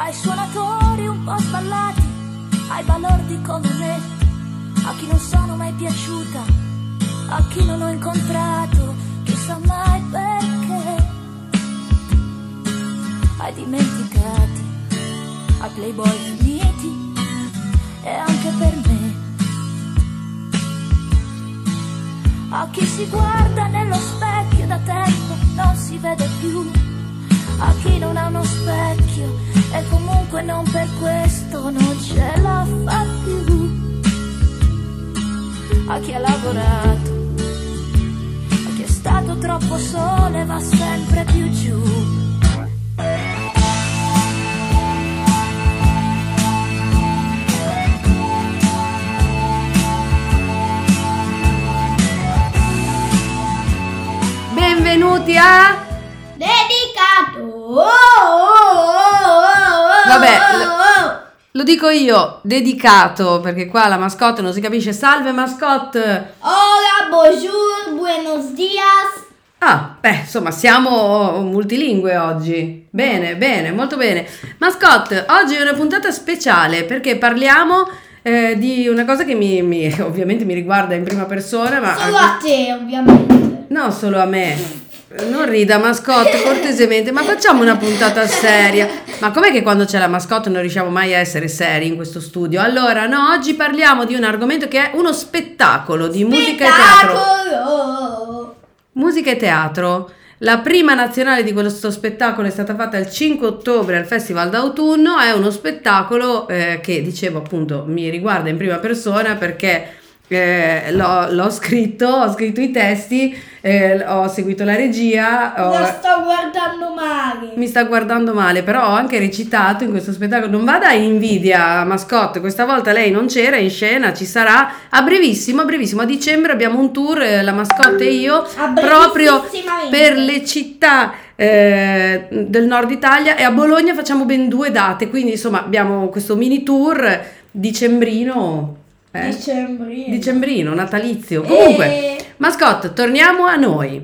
ai suonatori un po' sballati, ai balordi come me, a chi non sono mai piaciuta, a chi non ho incontrato, chissà mai perché, ai dimenticati, ai playboy finiti e anche per me, a chi si guarda nello specchio da tempo non si vede più, a chi non ha uno specchio e comunque non per questo non ce la fa più, a chi ha lavorato, a chi è stato troppo solo e va sempre più giù. Benvenuti a Dedicato. Vabbè, lo dico io, dedicato, perché qua la mascotte non si capisce. Salve mascotte. Hola, bonjour, buenos dias. Ah, beh, insomma, siamo multilingue oggi. Bene, bene, molto bene. Mascotte, oggi è una puntata speciale perché parliamo di una cosa che ovviamente mi riguarda in prima persona, ma Solo a te, ovviamente. non solo a me. Non rida mascotte, cortesemente, ma facciamo una puntata seria. Ma com'è che quando c'è la mascotte non riusciamo mai a essere seri in questo studio? Allora, no, oggi parliamo di un argomento che è uno spettacolo di musica e teatro. Musica e teatro. La prima nazionale di questo spettacolo è stata fatta il 5 ottobre al Festival d'Autunno. È uno spettacolo che, dicevo appunto, mi riguarda in prima persona perché l'ho scritto, ho scritto i testi, ho seguito la regia. La sto guardando male. Mi sta guardando male, però ho anche recitato in questo spettacolo. Non vada in invidia, mascotte, questa volta lei non c'era in scena, ci sarà a brevissimo, a dicembre abbiamo un tour, la mascotte e io, proprio per le città del nord Italia, e a Bologna facciamo ben 2 date, quindi insomma abbiamo questo mini tour dicembrino. Dicembrino, natalizio. Comunque, mascotte, torniamo a noi.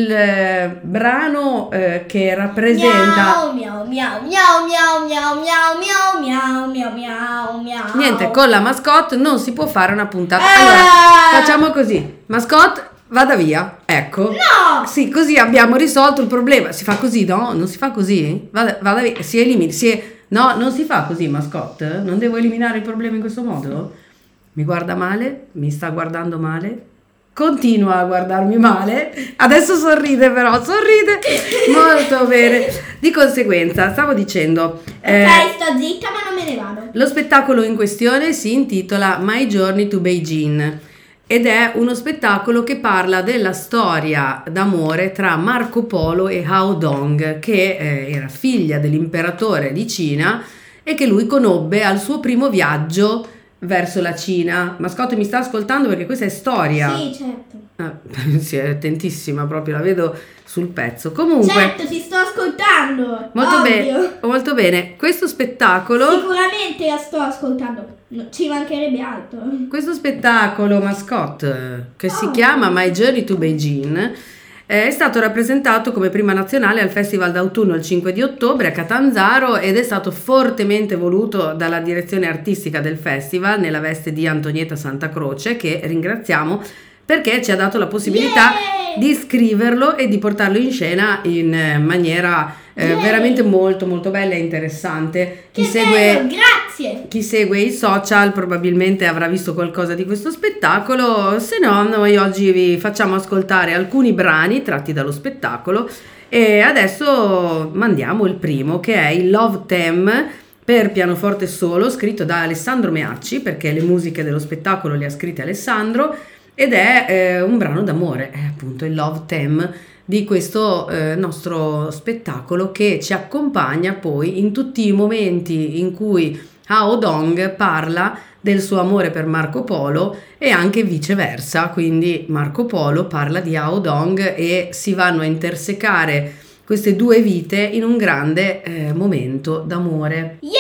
Il brano che rappresenta Miau, miau, miau, miau, miau, miau, miau, miau, miau, miau, miau. niente, con la mascotte non si può fare una puntata. Allora, facciamo così. Mascotte, vada via. Ecco. No! Sì, così abbiamo risolto il problema. Si fa così, no? Non si fa così? Vada via. Si elimina. No, non si fa così, mascotte. Non devo eliminare il problema in questo modo? Mi guarda male, mi sta guardando male, continua a guardarmi male, adesso sorride però, sorride molto bene. Di conseguenza, stavo dicendo, Ok, sto zitta ma non me ne vado. lo spettacolo in questione si intitola My Journey to Beijing ed è uno spettacolo che parla della storia d'amore tra Marco Polo e Hao Dong, che era figlia dell'imperatore di Cina e che lui conobbe al suo primo viaggio verso la Cina. Mascotte, mi sta ascoltando perché questa è storia. Sì, certo. Sì, è attentissima proprio, la vedo sul pezzo. Comunque, Certo, ti sto ascoltando. molto bene, Ovvio. molto bene. Questo spettacolo, Sicuramente la sto ascoltando. Ci mancherebbe altro. questo spettacolo, mascotte, che si chiama My Journey to Beijing, è stato rappresentato come prima nazionale al Festival d'Autunno il 5 di ottobre a Catanzaro ed è stato fortemente voluto dalla direzione artistica del festival nella veste di Antonietta Santa Croce, che ringraziamo perché ci ha dato la possibilità di scriverlo e di portarlo in scena in maniera veramente molto molto bella e interessante. Che bello, grazie. Chi segue i social probabilmente avrà visto qualcosa di questo spettacolo, se no noi oggi vi facciamo ascoltare alcuni brani tratti dallo spettacolo e adesso mandiamo il primo, che è il Love Theme per pianoforte solo, scritto da Alessandro Meacci, perché le musiche dello spettacolo le ha scritte Alessandro, ed è un brano d'amore, è appunto il Love Theme di questo nostro spettacolo, che ci accompagna poi in tutti i momenti in cui Hao Dong parla del suo amore per Marco Polo e anche viceversa, quindi Marco Polo parla di Hao Dong e si vanno a intersecare queste due vite in un grande momento d'amore. Yeah!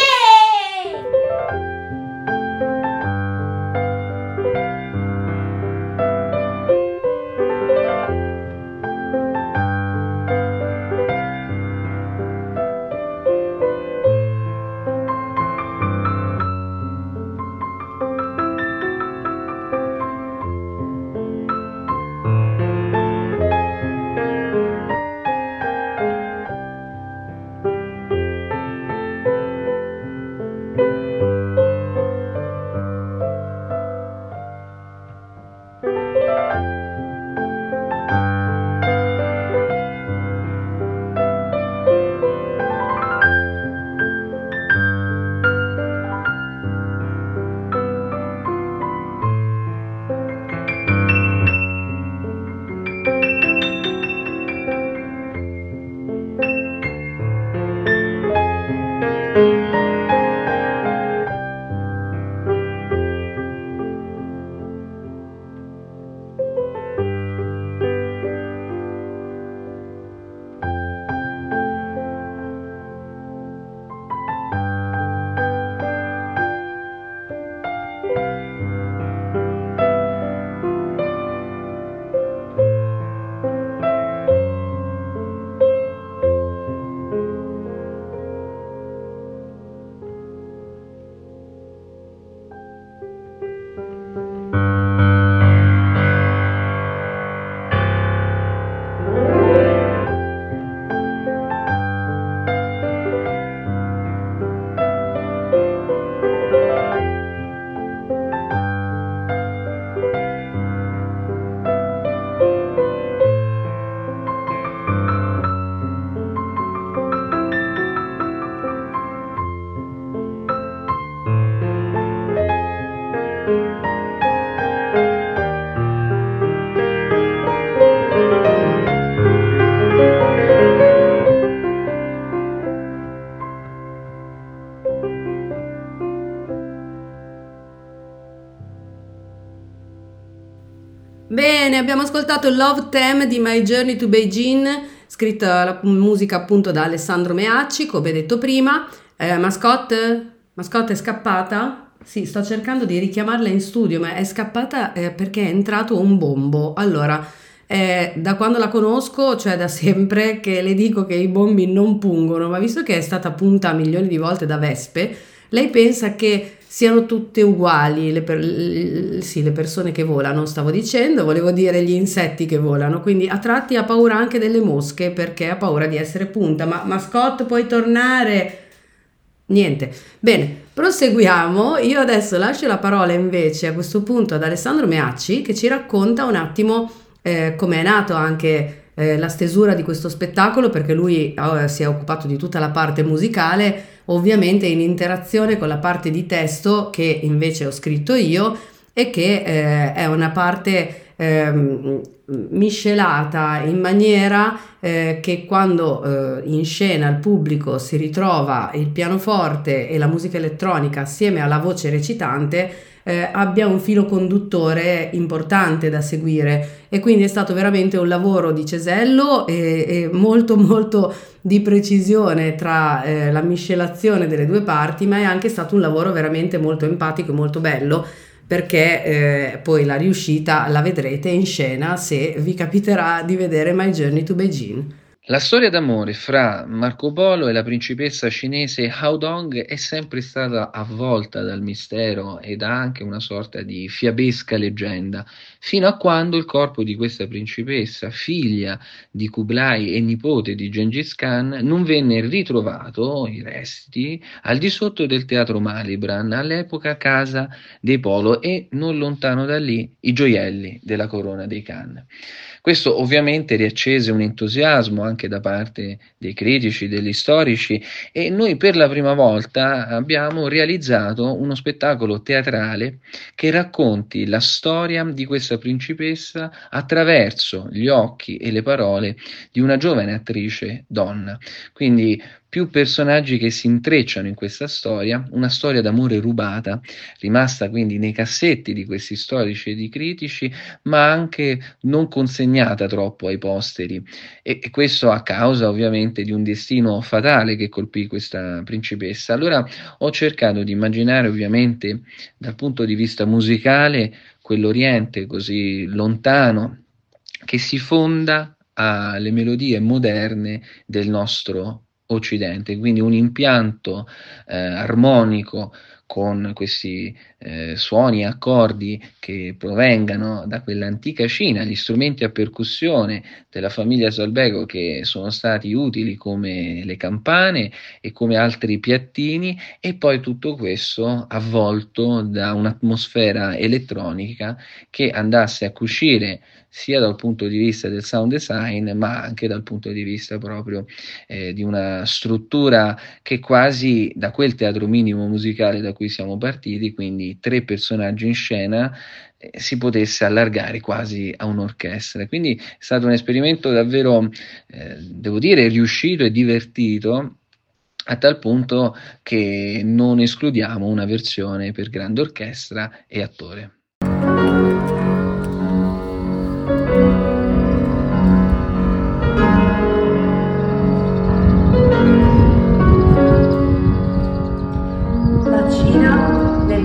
Bene, abbiamo ascoltato Love Theme di My Journey to Beijing, scritta la musica appunto da Alessandro Meacci, come detto prima. Mascotte è scappata? Sì, sto cercando di richiamarla in studio, ma è scappata perché è entrato un bombo. Allora, da quando la conosco, cioè da sempre, che le dico che i bombi non pungono, ma visto che è stata punta milioni di volte da vespe, lei pensa che siano tutte uguali, sì, le persone che volano, stavo dicendo, volevo dire gli insetti che volano, quindi a tratti ha paura anche delle mosche perché ha paura di essere punta. Ma Mascotte, puoi tornare? Niente. Bene, proseguiamo. Io adesso lascio la parola invece a questo punto ad Alessandro Meacci, che ci racconta un attimo come è nato anche la stesura di questo spettacolo, perché lui si è occupato di tutta la parte musicale, ovviamente in interazione con la parte di testo che invece ho scritto io e che è una parte miscelata in maniera che quando in scena il pubblico si ritrova il pianoforte e la musica elettronica assieme alla voce recitante, abbia un filo conduttore importante da seguire, e quindi è stato veramente un lavoro di cesello e molto molto di precisione tra la miscelazione delle due parti, ma è anche stato un lavoro veramente molto empatico e molto bello, perché poi la riuscita la vedrete in scena se vi capiterà di vedere My Journey to Beijing. La storia d'amore fra Marco Polo e la principessa cinese Hao Dong è sempre stata avvolta dal mistero ed ha anche una sorta di fiabesca leggenda, fino a quando il corpo di questa principessa, figlia di Kublai e nipote di Gengis Khan, non venne ritrovato, i resti, al di sotto del teatro Malibran, all'epoca casa dei Polo, e non lontano da lì i gioielli della corona dei Khan. Questo ovviamente riaccese un entusiasmo anche da parte dei critici, degli storici, e noi per la prima volta abbiamo realizzato uno spettacolo teatrale che racconti la storia di questa principessa attraverso gli occhi e le parole di una giovane attrice donna. Quindi più personaggi che si intrecciano in questa storia, una storia d'amore rubata, rimasta quindi nei cassetti di questi storici e di critici, ma anche non consegnata troppo ai posteri, e questo a causa ovviamente di un destino fatale che colpì questa principessa. Allora ho cercato di immaginare ovviamente dal punto di vista musicale quell'Oriente così lontano che si fonda alle melodie moderne del nostro Occidente, quindi un impianto armonico con questi suoni e accordi che provengano da quell'antica Cina, gli strumenti a percussione della famiglia Solbego che sono stati utili come le campane e come altri piattini, e poi tutto questo avvolto da un'atmosfera elettronica che andasse a cucire sia dal punto di vista del sound design, ma anche dal punto di vista proprio di una struttura che quasi da quel teatro minimo musicale da cui siamo partiti, quindi 3 personaggi in scena, si potesse allargare quasi a un'orchestra. Quindi è stato un esperimento davvero, devo dire, riuscito e divertito, a tal punto che non escludiamo una versione per grande orchestra e attore. La Cina nel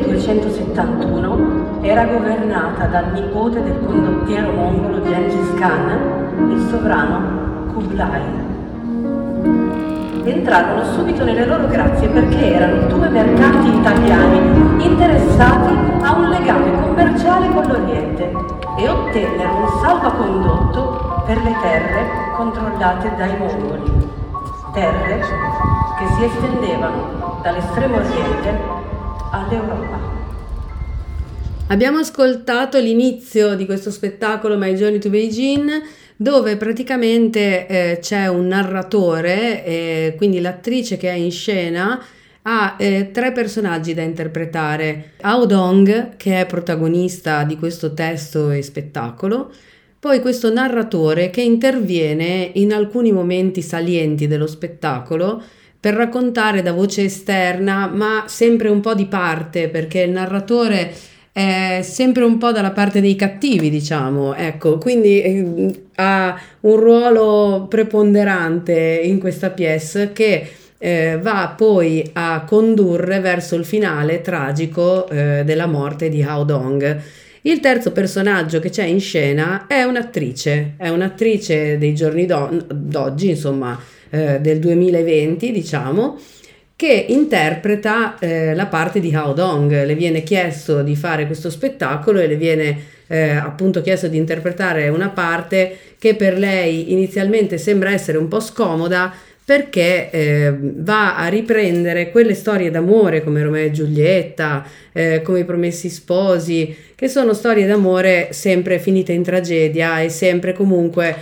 1271 era governata dal nipote del condottiero mongolo Gengis Khan, il sovrano Kublai. Entrarono subito nelle loro grazie perché erano 2 mercanti italiani interessati a un legame commerciale con l'Oriente e ottennero un salvacondotto per le terre controllate dai mongoli, terre che si estendevano dall'estremo oriente all'Europa. Abbiamo ascoltato l'inizio di questo spettacolo My Journey to Beijing, dove praticamente c'è un narratore, quindi l'attrice che è in scena ha 3 personaggi da interpretare. Hao Dong, che è protagonista di questo testo e spettacolo, poi questo narratore che interviene in alcuni momenti salienti dello spettacolo per raccontare da voce esterna, ma sempre un po' di parte, perché il narratore è sempre un po' dalla parte dei cattivi, diciamo, ecco, quindi ha un ruolo preponderante in questa pièce che va poi a condurre verso il finale tragico della morte di Hao Dong. Il terzo personaggio che c'è in scena è un'attrice dei giorni d'oggi, insomma, del 2020, diciamo, che interpreta la parte di Hao Dong. Le viene chiesto di fare questo spettacolo e le viene appunto chiesto di interpretare una parte che per lei inizialmente sembra essere un po' scomoda, perché va a riprendere quelle storie d'amore come Romeo e Giulietta, come I Promessi Sposi, che sono storie d'amore sempre finite in tragedia e sempre comunque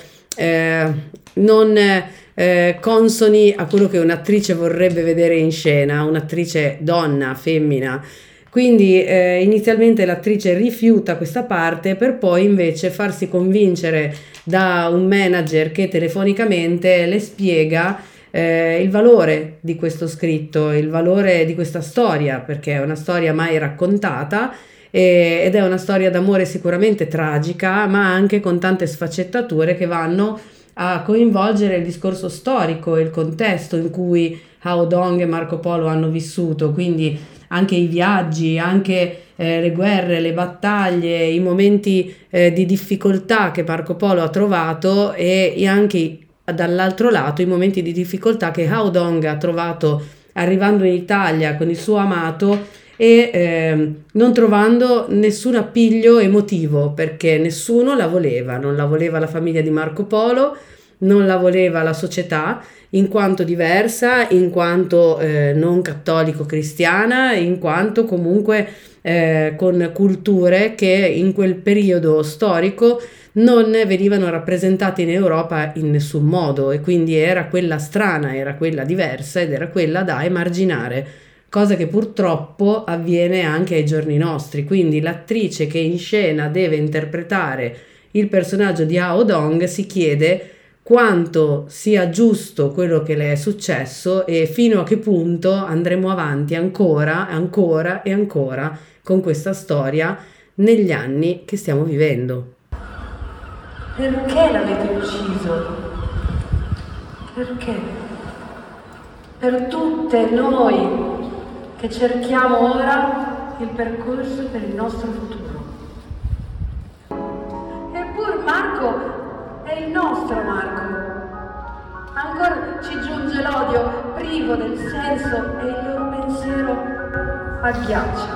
non consoni a quello che un'attrice vorrebbe vedere in scena, un'attrice donna, femmina. Quindi inizialmente l'attrice rifiuta questa parte per poi invece farsi convincere da un manager che telefonicamente le spiega il valore di questo scritto, il valore di questa storia, perché è una storia mai raccontata ed è una storia d'amore sicuramente tragica, ma anche con tante sfaccettature che vanno a coinvolgere il discorso storico e il contesto in cui Hao Dong e Marco Polo hanno vissuto, quindi anche i viaggi, anche le guerre, le battaglie, i momenti di difficoltà che Marco Polo ha trovato e anche dall'altro lato i momenti di difficoltà che Hao Dong ha trovato arrivando in Italia con il suo amato e non trovando nessun appiglio emotivo, perché nessuno la voleva, non la voleva la famiglia di Marco Polo, non la voleva la società in quanto diversa, in quanto non cattolico-cristiana, in quanto comunque con culture che in quel periodo storico non venivano rappresentate in Europa in nessun modo, e quindi era quella strana, era quella diversa ed era quella da emarginare, cosa che purtroppo avviene anche ai giorni nostri. Quindi l'attrice che in scena deve interpretare il personaggio di Hao Dong si chiede quanto sia giusto quello che le è successo e fino a che punto andremo avanti ancora e ancora con questa storia negli anni che stiamo vivendo. Perché l'avete ucciso? Perché? Per tutte noi che cerchiamo ora il percorso per il nostro futuro. Eppur Marco è il nostro Marco. Ancora ci giunge l'odio privo del senso e il loro pensiero agghiaccia.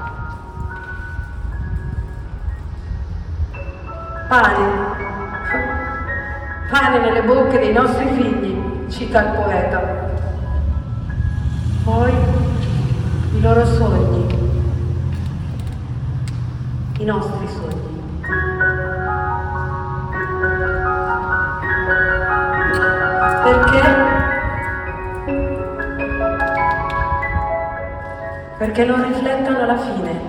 Pane nelle bocche dei nostri figli, cita il poeta. Poi i loro sogni, i nostri sogni. Perché? Perché non riflettono la fine.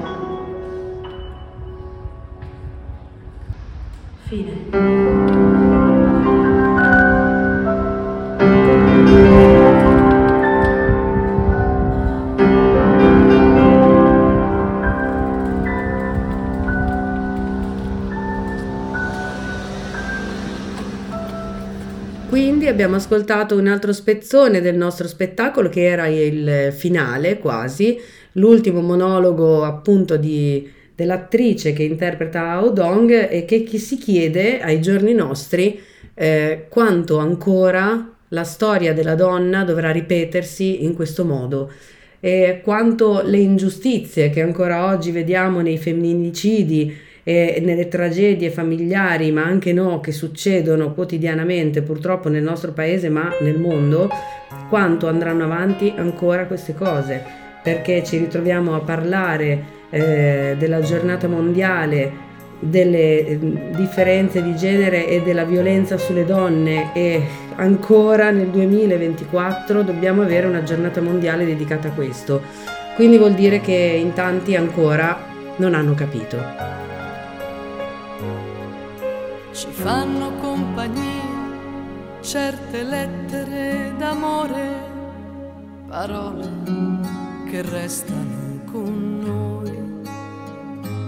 Quindi abbiamo ascoltato un altro spezzone del nostro spettacolo che era il finale quasi, l'ultimo monologo appunto dell'attrice che interpreta Hao Dong e che si chiede ai giorni nostri quanto ancora la storia della donna dovrà ripetersi in questo modo e quanto le ingiustizie che ancora oggi vediamo nei femminicidi e nelle tragedie familiari, ma anche no, che succedono quotidianamente purtroppo nel nostro paese ma nel mondo, quanto andranno avanti ancora queste cose, perché ci ritroviamo a parlare della giornata mondiale delle differenze di genere e della violenza sulle donne e ancora nel 2024 dobbiamo avere una giornata mondiale dedicata a questo. Quindi vuol dire che in tanti ancora non hanno capito. Ci fanno compagnia certe lettere d'amore, parole che restano con noi.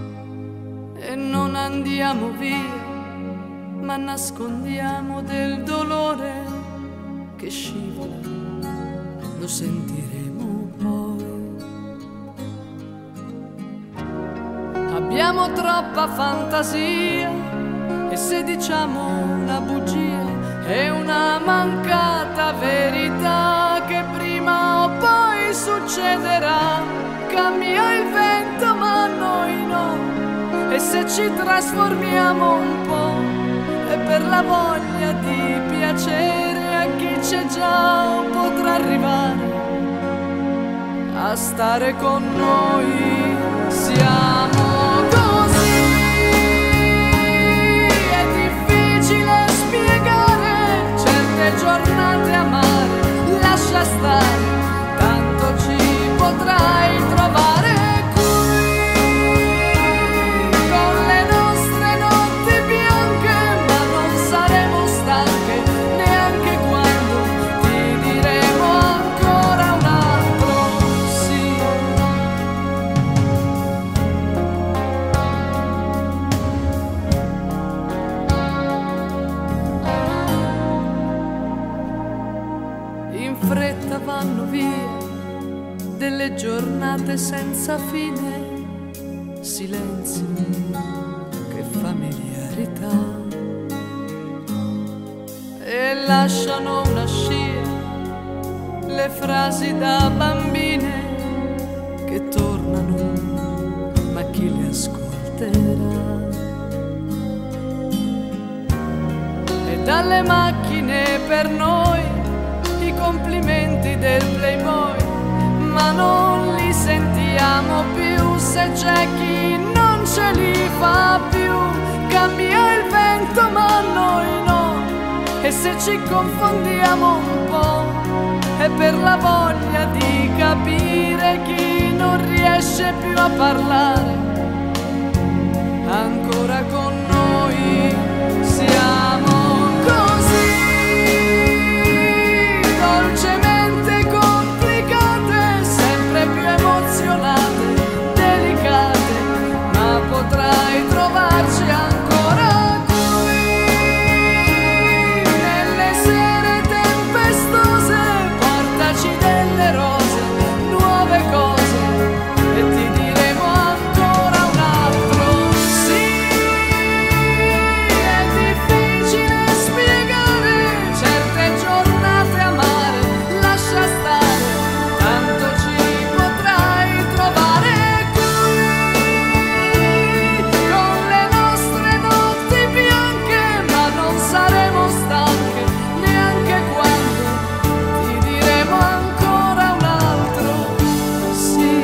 non andiamo via, ma nascondiamo del dolore che scivola, lo sentiremo poi. Abbiamo troppa fantasia e se diciamo una bugia è una mancata verità che prima o poi succederà. Cambia il vento ma noi no, e se ci trasformiamo un po' è per la voglia di piacere a chi c'è già, potrà arrivare a stare con noi. Siamo così, è difficile spiegare certe giornate amare, lascia stare, tanto ci potrai trovare qui, con le nostre notti bianche, ma non saremo stanche neanche quando ti diremo ancora un altro sì. In fretta vanno via delle giornate senza fine, silenzi, che familiarità, e lasciano una scia le frasi da bambine che tornano, ma chi le ascolterà? E dalle macchine per noi i complimenti del Playboy, ma non li sentiamo più se c'è chi non ce li fa più. Cambia il vento ma noi no, e se ci confondiamo un po' è per la voglia di capire chi non riesce più a parlare ancora con noi. Siamo così dolcemente complicate, sempre più emozionate, delicate, ma potrai trovarci ancora qui, nelle sere tempestose, portaci delle rose, nuove cose, e ti diremo ancora un altro sì. È difficile spiegare certe giornate amare, lascia stare, tanto ci potrai trovare qui, con le nostre notti bianche, ma non saremo stanche neanche quando ti diremo ancora un altro sì.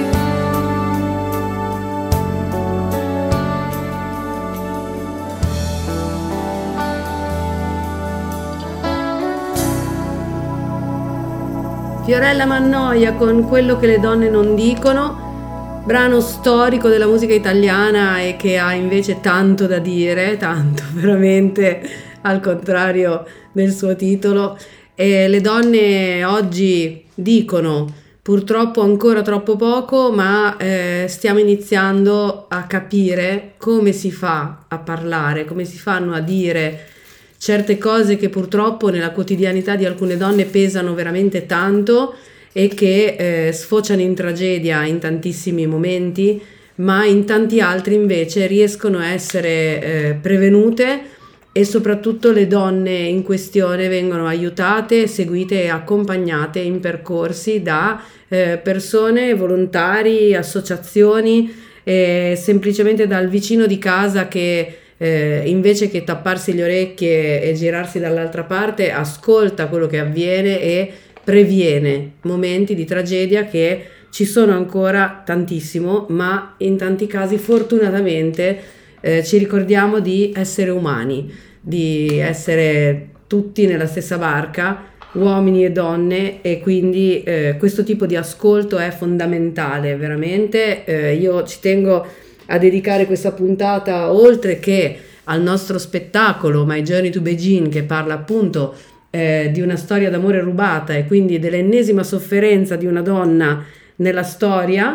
Fiorella Mannoia con Quello che le donne non dicono, brano storico della musica italiana e che ha invece tanto da dire, tanto veramente, al contrario del suo titolo. E le donne oggi dicono purtroppo ancora troppo poco, ma stiamo iniziando a capire come si fa a parlare, come si fanno a dire certe cose che purtroppo nella quotidianità di alcune donne pesano veramente tanto e che sfociano in tragedia in tantissimi momenti, ma in tanti altri invece riescono a essere prevenute, e soprattutto le donne in questione vengono aiutate, seguite e accompagnate in percorsi da persone, volontari, associazioni, semplicemente dal vicino di casa che invece che tapparsi le orecchie e girarsi dall'altra parte, ascolta quello che avviene e previene momenti di tragedia che ci sono ancora tantissimo, ma in tanti casi fortunatamente ci ricordiamo di essere umani, di essere tutti nella stessa barca, uomini e donne, e quindi questo tipo di ascolto è fondamentale veramente. Io ci tengo a dedicare questa puntata, oltre che al nostro spettacolo My Journey to Beijing, che parla appunto di una storia d'amore rubata e quindi dell'ennesima sofferenza di una donna nella storia,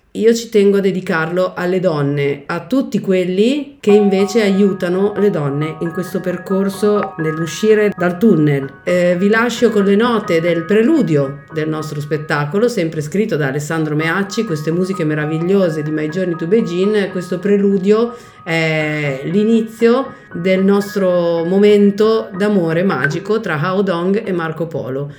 io ci tengo a dedicarlo alle donne, a tutti quelli che invece aiutano le donne in questo percorso nell'uscire dal tunnel. Vi lascio con le note del preludio del nostro spettacolo, sempre scritto da Alessandro Meacci, queste musiche meravigliose di My Journey to Beijing. Questo preludio è l'inizio del nostro momento d'amore magico tra Hao Dong e Marco Polo.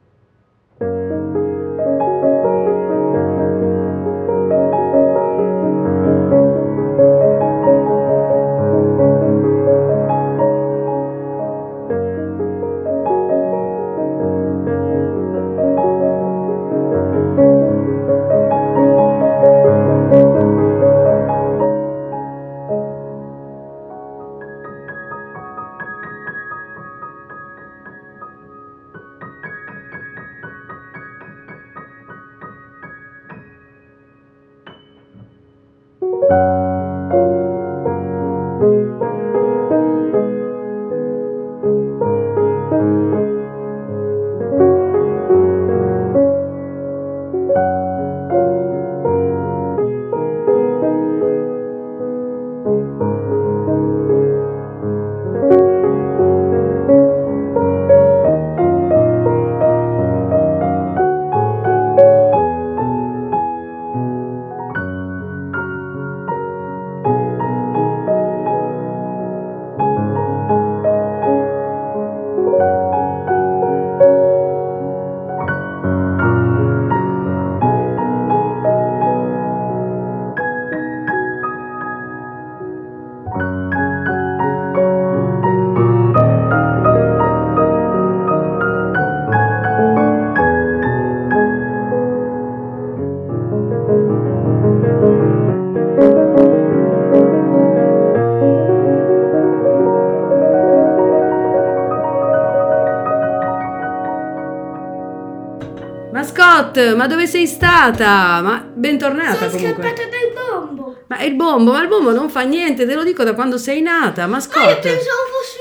Mascotte, ma dove sei stata? Ma bentornata Sono comunque. scappata dal bombo. Ma il bombo non fa niente, te lo dico da quando sei nata, Io Mascotte. pensavo fosse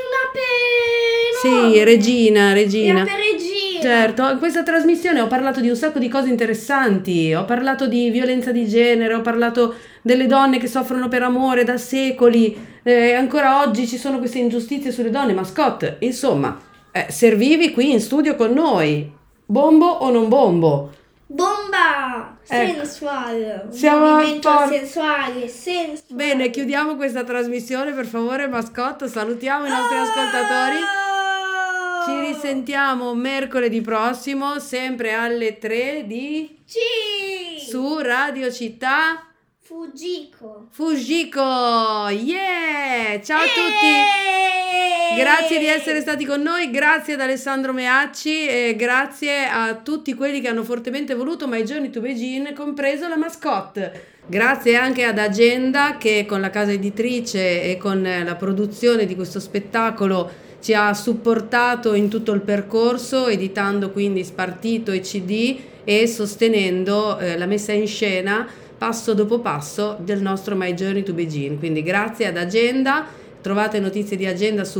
una Sì, Regina. Era per Regina. Certo, in questa trasmissione ho parlato di un sacco di cose interessanti, ho parlato di violenza di genere, ho parlato delle donne che soffrono per amore da secoli, ancora oggi ci sono queste ingiustizie sulle donne. Mascotte, insomma, servivi qui in studio con noi, bombo o non bombo? Bomba Ecco. sensuale. Siamo Un al movimento por- sensuale. Bene, chiudiamo questa trasmissione, per favore, Mascotte, salutiamo i nostri ascoltatori. Ci risentiamo mercoledì prossimo, sempre alle 3 di Sì. su Radio Città Fujiko. Yeah! Ciao a tutti! Grazie di essere stati con noi, grazie ad Alessandro Meacci e grazie a tutti quelli che hanno fortemente voluto My Journey to Beijing, compreso la Mascotte. Grazie anche ad Agenda che con la casa editrice e con la produzione di questo spettacolo ci ha supportato in tutto il percorso, editando quindi Spartito e CD e sostenendo la messa in scena passo dopo passo del nostro My Journey to Beijing. Quindi grazie ad Agenda, trovate notizie di Agenda su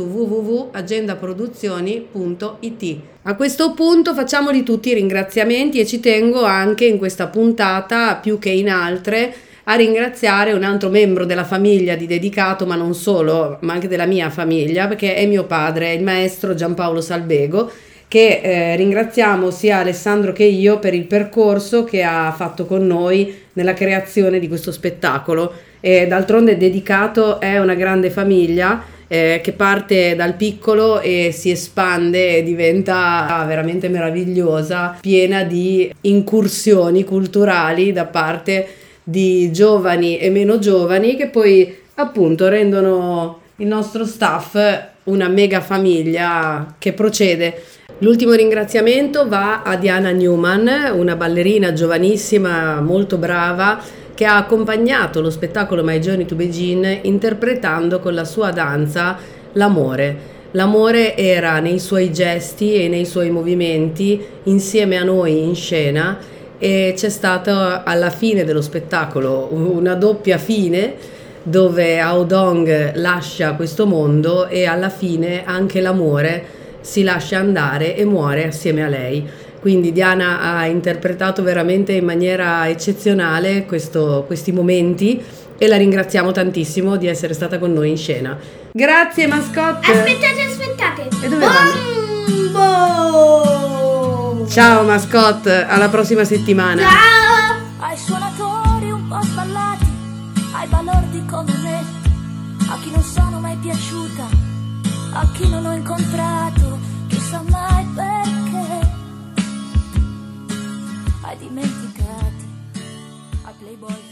www.agendaproduzioni.it. A questo punto facciamoli tutti i ringraziamenti e ci tengo anche in questa puntata, più che in altre, a ringraziare un altro membro della famiglia di Dedicato, ma non solo, ma anche della mia famiglia, perché è mio padre, il maestro Giampaolo Salbego, che ringraziamo sia Alessandro che io per il percorso che ha fatto con noi nella creazione di questo spettacolo. E d'altronde Dedicato è una grande famiglia che parte dal piccolo e si espande e diventa veramente meravigliosa, piena di incursioni culturali da parte di giovani e meno giovani che poi appunto rendono il nostro staff una mega famiglia che procede. L'ultimo ringraziamento va a Diana Newman, una ballerina giovanissima, molto brava, che ha accompagnato lo spettacolo My Journey to Beijing interpretando con la sua danza l'amore. L'amore era nei suoi gesti e nei suoi movimenti insieme a noi in scena e c'è stata alla fine dello spettacolo una doppia fine dove Hao Dong lascia questo mondo e alla fine anche l'amore si lascia andare e muore assieme a lei. quindi Diana ha interpretato veramente in maniera eccezionale questi momenti e la ringraziamo tantissimo di essere stata con noi in scena. Grazie mascotte. Aspettate. E dove Bombo! Ciao mascotte, alla prossima settimana. Ciao! Ai suonatori un po' sballati, ai balordi come me, a chi non sono mai piaciuta, a chi non ho incontrato, chissà mai perché, ai dimenticati, ai playboy